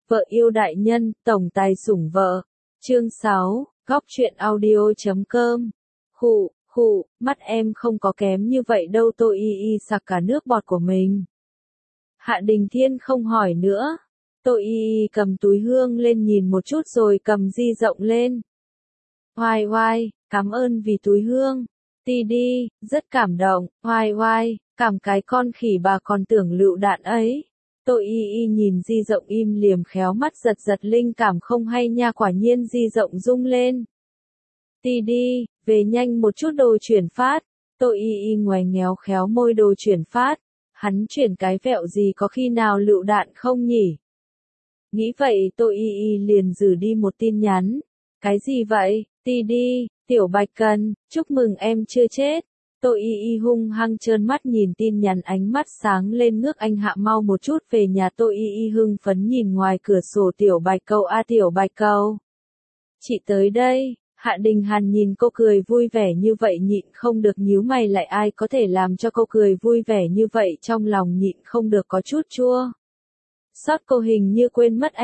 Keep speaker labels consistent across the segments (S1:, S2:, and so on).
S1: Vợ yêu đại nhân, tổng tài sủng vợ. Chương 6, góc truyện audio.com. Mắt em không có kém như vậy đâu. Tô Y Y sặc cả nước bọt của mình. Hạ Đình Thiên không hỏi nữa. Tô Y Y cầm túi hương lên nhìn một chút rồi cầm di rộng lên. Oai, cảm ơn vì túi hương. Ti đi, rất cảm động. Oai, cảm cái con khỉ bà còn tưởng lựu đạn ấy. Tô Y Y nhìn di rộng im liềm khéo mắt giật linh cảm không hay nha, quả nhiên di rộng rung lên. Ti đi, về nhanh một chút đồ chuyển phát. Tô Y Y ngoáy ngéo khéo môi, đồ chuyển phát. Hắn chuyển cái vẹo gì, có khi nào lựu đạn không nhỉ? Nghĩ vậy Tô Y Y liền gửi đi một tin nhắn. Cái gì vậy? Ti đi, Tiểu Bạch Cần, chúc mừng em chưa chết. Tô Y Y hung hăng trơn mắt nhìn tin nhắn, ánh mắt sáng lên, ngước anh Hạ mau một chút về nhà. Tô Y Y hưng phấn nhìn ngoài cửa sổ. Tiểu Bạch Cầu a, Tiểu Bạch Cầu. Chị tới đây. Hạ Đình Hàn nhìn cô cười vui vẻ như vậy nhịn không được nhíu mày lại, ai có thể làm cho cô cười vui vẻ như vậy, trong lòng nhịn không được có chút chua. Xót cô hình như quên mất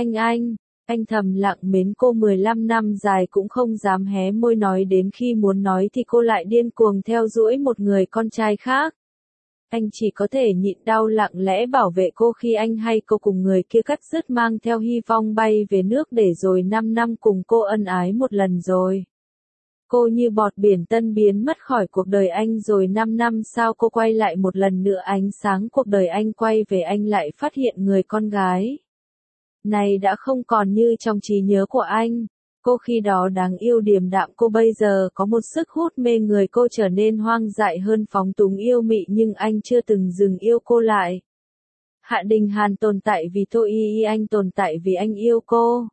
S1: anh thầm lặng mến cô 15 năm dài cũng không dám hé môi nói, đến khi muốn nói thì cô lại điên cuồng theo dõi một người con trai khác. Anh chỉ có thể nhịn đau lặng lẽ bảo vệ cô khi anh hay cô cùng người kia cắt dứt, mang theo hy vọng bay về nước để rồi 5 năm cùng cô ân ái một lần rồi. Cô như bọt biển tân biến mất khỏi cuộc đời anh rồi 5 năm sau cô quay lại một lần nữa, ánh sáng cuộc đời anh quay về, anh lại phát hiện người con gái này đã không còn như trong trí nhớ của anh. Cô khi đó đáng yêu điềm đạm, cô bây giờ có một sức hút mê người, cô trở nên hoang dại hơn, phóng túng yêu mị, nhưng anh chưa từng dừng yêu cô lại. Hạ Đình Hàn tồn tại vì Tô Y Y, anh tồn tại vì anh yêu cô.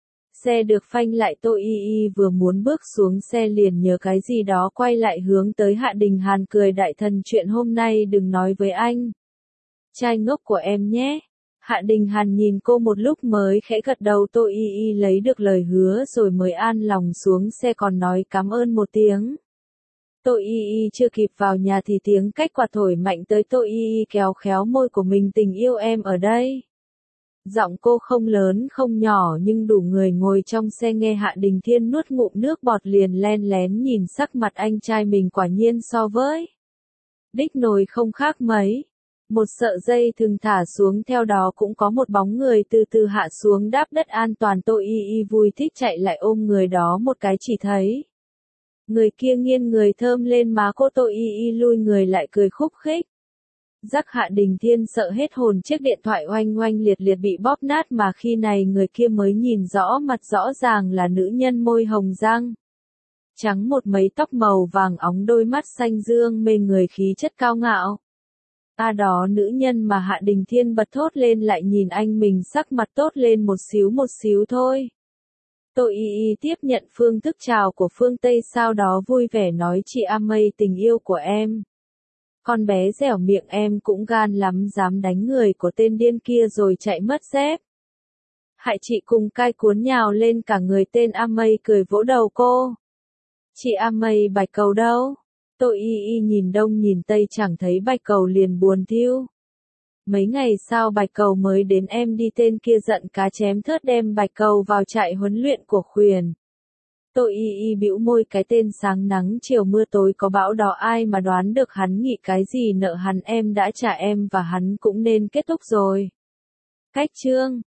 S1: Xe được phanh lại, Tô Y Y vừa muốn bước xuống xe liền nhớ cái gì đó, quay lại hướng tới Hạ Đình Hàn cười, đại thần, chuyện hôm nay đừng nói với anh trai ngốc của em nhé. Hạ Đình Hàn nhìn cô một lúc mới khẽ gật đầu. Tô Y Y lấy được lời hứa rồi mới an lòng xuống xe, còn nói cảm ơn một tiếng. Tô Y Y chưa kịp vào nhà thì tiếng cách quạt thổi mạnh tới. Tô Y Y kéo khéo môi của mình, tình yêu em ở đây. Giọng cô không lớn không nhỏ nhưng đủ người ngồi trong xe nghe. Hạ Đình Thiên nuốt ngụm nước bọt liền len lén nhìn sắc mặt anh trai mình, quả nhiên so với đích nồi không khác mấy. Một sợi dây thừng thả xuống, theo đó cũng có một bóng người từ từ hạ xuống, đáp đất an toàn. Tô Y Y vui thích chạy lại ôm người đó một cái, chỉ thấy người kia nghiêng người thơm lên má cô. Tô Y Y lui người lại cười khúc khích. Rắc Hạ Đình Thiên sợ hết hồn, chiếc điện thoại oanh oanh liệt liệt bị bóp nát, mà khi này người kia mới nhìn rõ mặt, rõ ràng là nữ nhân môi hồng răng trắng, một mấy tóc màu vàng óng, đôi mắt xanh dương mê người, khí chất cao ngạo. Đó nữ nhân mà Hạ Đình Thiên bật thốt lên, lại nhìn anh mình, sắc mặt tốt lên một xíu thôi. Tô Y Y tiếp nhận phương thức chào của phương Tây, sau đó vui vẻ nói, chị A Mây tình yêu của em. Con bé dẻo miệng, em cũng gan lắm, dám đánh người của tên điên kia rồi chạy mất dép. Hại chị cùng cai cuốn nhào lên cả người. Tên A Mây cười vỗ đầu cô. Chị A Mây, Bạch Cầu đâu? Tô Y Y nhìn đông nhìn tây chẳng thấy Bạch Cầu liền buồn thiu. Mấy ngày sau Bạch Cầu mới đến, em đi, tên kia giận cá chém thớt đem Bạch Cầu vào trại huấn luyện của khuyển. Tô Y Y bĩu môi, cái tên sáng nắng chiều mưa tối có bão đó, ai mà đoán được hắn nghĩ cái gì, nợ hắn em đã trả, em và hắn cũng nên kết thúc rồi. Cách chương